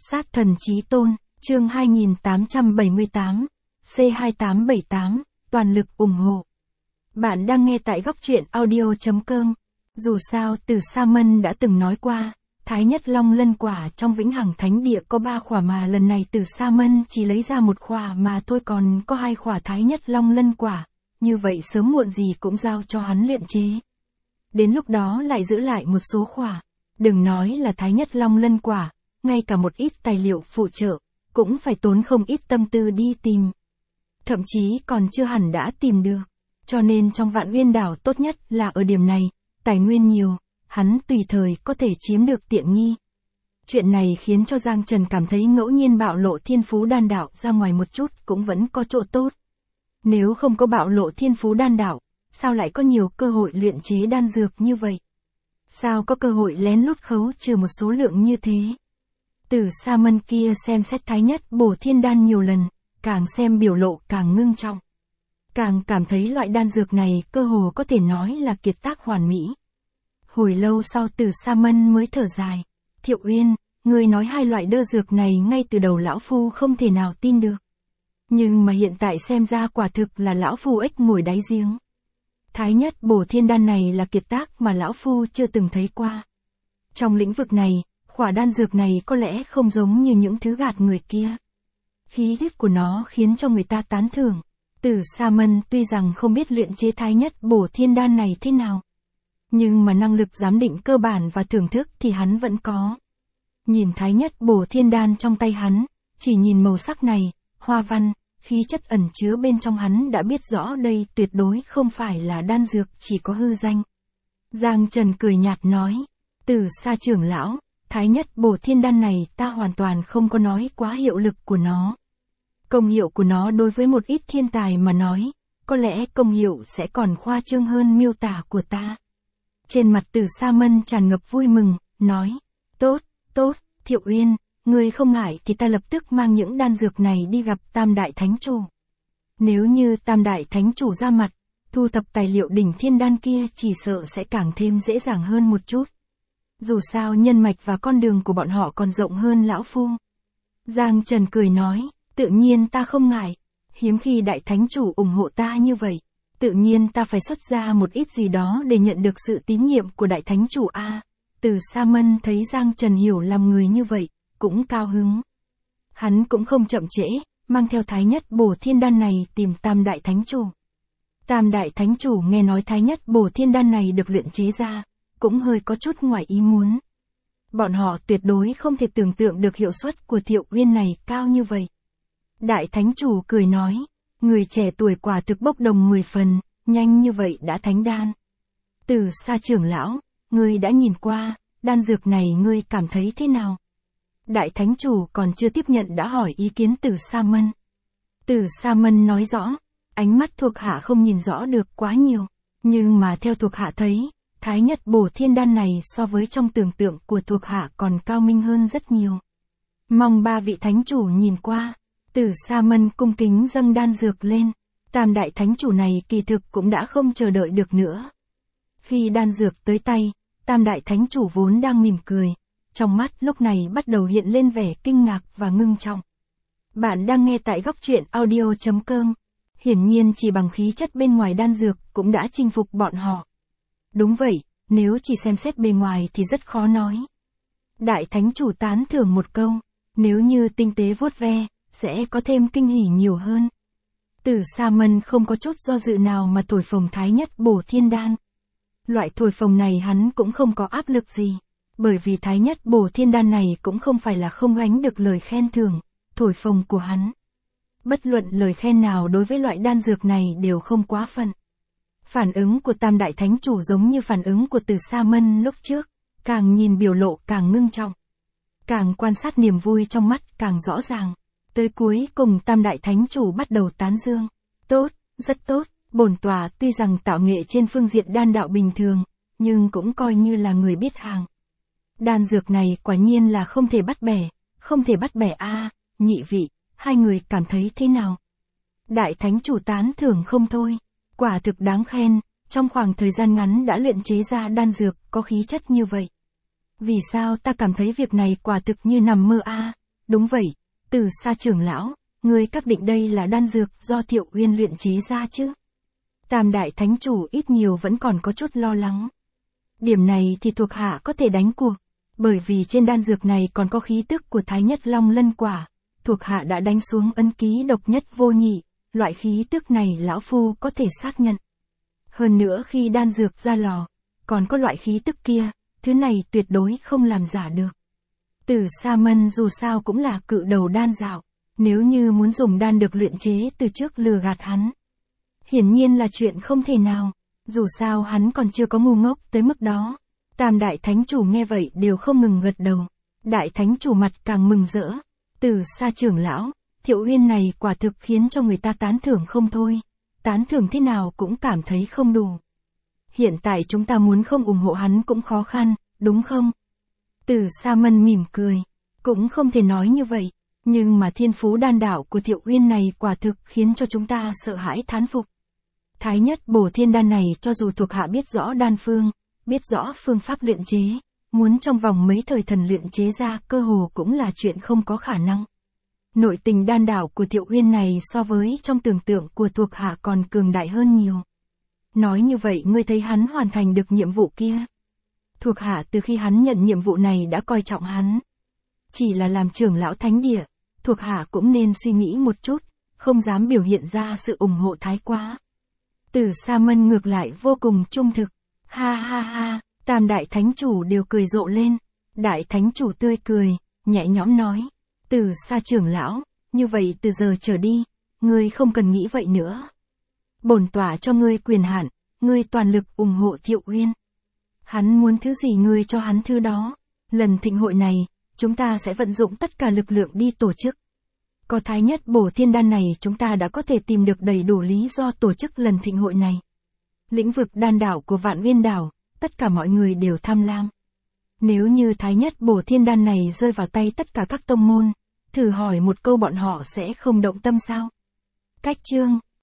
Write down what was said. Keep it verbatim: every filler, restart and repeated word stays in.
Sát thần chí tôn, chương hai nghìn tám trăm bảy mươi tám, C hai tám bảy tám, toàn lực ủng hộ. Bạn đang nghe tại góc truyện audio chấm com. Dù sao Từ Sa Mân đã từng nói qua, Thái Nhất Long Lân quả trong Vĩnh Hằng Thánh Địa có ba khỏa mà lần này Từ Sa Mân chỉ lấy ra một khỏa mà thôi, còn có hai khỏa Thái Nhất Long Lân quả, như vậy sớm muộn gì cũng giao cho hắn luyện chế. Đến lúc đó lại giữ lại một số khỏa, đừng nói là Thái Nhất Long Lân quả, ngay cả một ít tài liệu phụ trợ, cũng phải tốn không ít tâm tư đi tìm. Thậm chí còn chưa hẳn đã tìm được, cho nên trong Vạn Uyên Đảo tốt nhất là ở điểm này, tài nguyên nhiều, hắn tùy thời có thể chiếm được tiện nghi. Chuyện này khiến cho Giang Trần cảm thấy ngẫu nhiên bạo lộ thiên phú đan đạo ra ngoài một chút cũng vẫn có chỗ tốt. Nếu không có bạo lộ thiên phú đan đạo, sao lại có nhiều cơ hội luyện chế đan dược như vậy? Sao có cơ hội lén lút khấu trừ một số lượng như thế? Từ Sa Mân kia xem xét Thái Nhất Bổ Thiên Đan nhiều lần, càng xem biểu lộ càng ngưng trọng. Càng cảm thấy loại đan dược này cơ hồ có thể nói là kiệt tác hoàn mỹ. Hồi lâu sau Từ Sa Mân mới thở dài. Thiệu Uyên, ngươi nói hai loại đơ dược này ngay từ đầu lão phu không thể nào tin được. Nhưng mà hiện tại xem ra quả thực là lão phu ếch ngồi đáy giếng. Thái Nhất Bổ Thiên Đan này là kiệt tác mà lão phu chưa từng thấy qua. Trong lĩnh vực này, khỏa đan dược này có lẽ không giống như những thứ gạt người kia. Khí thức của nó khiến cho người ta tán thưởng. Từ Sa Mân tuy rằng không biết luyện chế Thái Nhất Bổ Thiên Đan này thế nào, nhưng mà năng lực giám định cơ bản và thưởng thức thì hắn vẫn có. Nhìn Thái Nhất Bổ Thiên Đan trong tay hắn, chỉ nhìn màu sắc này, hoa văn, khí chất ẩn chứa bên trong hắn đã biết rõ đây tuyệt đối không phải là đan dược chỉ có hư danh. Giang Trần cười nhạt nói, Từ Sa trưởng lão, Thái Nhất Bổ Thiên Đan này ta hoàn toàn không có nói quá hiệu lực của nó. Công hiệu của nó đối với một ít thiên tài mà nói, có lẽ công hiệu sẽ còn khoa trương hơn miêu tả của ta. Trên mặt Từ Sa Mân tràn ngập vui mừng, nói, tốt, tốt, Thiệu Uyên, ngươi không ngại thì ta lập tức mang những đan dược này đi gặp Tam Đại Thánh Chủ. Nếu như Tam Đại Thánh Chủ ra mặt, thu thập tài liệu đỉnh thiên đan kia chỉ sợ sẽ càng thêm dễ dàng hơn một chút. Dù sao nhân mạch và con đường của bọn họ còn rộng hơn lão phu. Giang Trần cười nói, tự nhiên ta không ngại, hiếm khi Đại Thánh Chủ ủng hộ ta như vậy, tự nhiên ta phải xuất ra một ít gì đó để nhận được sự tín nhiệm của Đại Thánh Chủ a. Từ Sa Mân thấy Giang Trần hiểu làm người như vậy, cũng cao hứng. Hắn cũng không chậm trễ, mang theo Thái Nhất Bổ Thiên Đan này tìm Tam Đại Thánh Chủ. Tam Đại Thánh Chủ nghe nói Thái Nhất Bổ Thiên Đan này được luyện chế ra, cũng hơi có chút ngoài ý muốn. Bọn họ tuyệt đối không thể tưởng tượng được hiệu suất của Thiệu Uyên này cao như vậy. Đại Thánh Chủ cười nói, người trẻ tuổi quả thực bốc đồng mười phần, nhanh như vậy đã thánh đan. Từ Sa trưởng lão, ngươi đã nhìn qua, đan dược này ngươi cảm thấy thế nào? Đại Thánh Chủ còn chưa tiếp nhận đã hỏi ý kiến Từ Sa Mân. Từ Sa Mân nói rõ, ánh mắt thuộc hạ không nhìn rõ được quá nhiều, nhưng mà theo thuộc hạ thấy, Thái Nhất Bổ Thiên Đan này so với trong tưởng tượng của thuộc hạ còn cao minh hơn rất nhiều. Mong ba vị Thánh Chủ nhìn qua. Từ Sa Mân cung kính dâng đan dược lên. Tam Đại Thánh Chủ này kỳ thực cũng đã không chờ đợi được nữa. Khi đan dược tới tay, Tam Đại Thánh Chủ vốn đang mỉm cười, trong mắt lúc này bắt đầu hiện lên vẻ kinh ngạc và ngưng trọng. Bạn đang nghe tại góc truyện audio chấm com. Hiển nhiên chỉ bằng khí chất bên ngoài đan dược cũng đã chinh phục bọn họ. Đúng vậy, nếu chỉ xem xét bề ngoài thì rất khó nói. Đại Thánh Chủ tán thưởng một câu, nếu như tinh tế vuốt ve, sẽ có thêm kinh hỉ nhiều hơn. Từ Sa Mân không có chút do dự nào mà thổi phồng Thái Nhất Bổ Thiên Đan. Loại thổi phồng này hắn cũng không có áp lực gì, bởi vì Thái Nhất Bổ Thiên Đan này cũng không phải là không gánh được lời khen thưởng, thổi phồng của hắn. Bất luận lời khen nào đối với loại đan dược này đều không quá phận. Phản ứng của Tam Đại Thánh Chủ giống như phản ứng của Từ Sa Mân lúc trước, càng nhìn biểu lộ càng ngưng trọng. Càng quan sát niềm vui trong mắt càng rõ ràng. Tới cuối cùng Tam Đại Thánh Chủ bắt đầu tán dương. Tốt, rất tốt, bổn tòa tuy rằng tạo nghệ trên phương diện đan đạo bình thường, nhưng cũng coi như là người biết hàng. Đan dược này quả nhiên là không thể bắt bẻ, không thể bắt bẻ a. Nhị vị, hai người cảm thấy thế nào? Đại Thánh Chủ tán thưởng không thôi, quả thực đáng khen, trong khoảng thời gian ngắn đã luyện chế ra đan dược có khí chất như vậy. Vì sao ta cảm thấy việc này quả thực như nằm mơ a? đúng vậy, Từ Sa trưởng lão, ngươi xác định đây là đan dược do Thiệu Uyên luyện chế ra chứ? Tam đại thánh chủ ít nhiều vẫn còn có chút lo lắng. Điểm này thì thuộc hạ có thể đánh cuộc, bởi vì trên đan dược này còn có khí tức của Thái Nhất Long Lân Quả, thuộc hạ đã đánh xuống ấn ký độc nhất vô nhị, loại khí tức này lão phu có thể xác nhận. Hơn nữa khi đan dược ra lò, còn có loại khí tức kia, thứ này tuyệt đối không làm giả được. Từ Sa Mân dù sao cũng là cự đầu đan dạo, nếu như muốn dùng đan được luyện chế từ trước lừa gạt hắn, hiển nhiên là chuyện không thể nào, dù sao hắn còn chưa có ngu ngốc tới mức đó. Tam đại thánh chủ nghe vậy đều không ngừng gật đầu. Đại thánh chủ mặt càng mừng rỡ. Từ Sa trưởng lão, Thiệu Uyên này quả thực khiến cho người ta tán thưởng không thôi. Tán thưởng thế nào cũng cảm thấy không đủ. Hiện tại chúng ta muốn không ủng hộ hắn cũng khó khăn, đúng không? Từ Sa Mân mỉm cười. Cũng không thể nói như vậy. Nhưng mà thiên phú đan đạo của Thiệu Uyên này quả thực khiến cho chúng ta sợ hãi thán phục. Thái nhất bổ thiên đan này cho dù thuộc hạ biết rõ đan phương, biết rõ phương pháp luyện chế, muốn trong vòng mấy thời thần luyện chế ra cơ hồ cũng là chuyện không có khả năng. Nội tình đan đạo của Thiệu Uyên này so với trong tưởng tượng của thuộc hạ còn cường đại hơn nhiều. Nói như vậy ngươi thấy hắn hoàn thành được nhiệm vụ kia. Thuộc hạ từ khi hắn nhận nhiệm vụ này đã coi trọng hắn. Chỉ là làm trưởng lão thánh địa, thuộc hạ cũng nên suy nghĩ một chút, không dám biểu hiện ra sự ủng hộ thái quá. Từ Sa Mân ngược lại vô cùng trung thực. Ha ha ha, tam đại thánh chủ đều cười rộ lên. Đại thánh chủ tươi cười, nhẹ nhõm nói. Từ Sa trưởng lão, như vậy từ giờ trở đi, ngươi không cần nghĩ vậy nữa. Bổn tỏa cho ngươi quyền hạn, ngươi toàn lực ủng hộ Thiệu Uyên. Hắn muốn thứ gì ngươi cho hắn thứ đó. Lần thịnh hội này, chúng ta sẽ vận dụng tất cả lực lượng đi tổ chức. Có Thái nhất bổ thiên đan này chúng ta đã có thể tìm được đầy đủ lý do tổ chức lần thịnh hội này. Lĩnh vực đan đảo của Vạn Nguyên đảo, tất cả mọi người đều tham lam. Nếu như Thái nhất bổ thiên đan này rơi vào tay tất cả các tông môn, thử hỏi một câu bọn họ sẽ không động tâm sao? Cách chương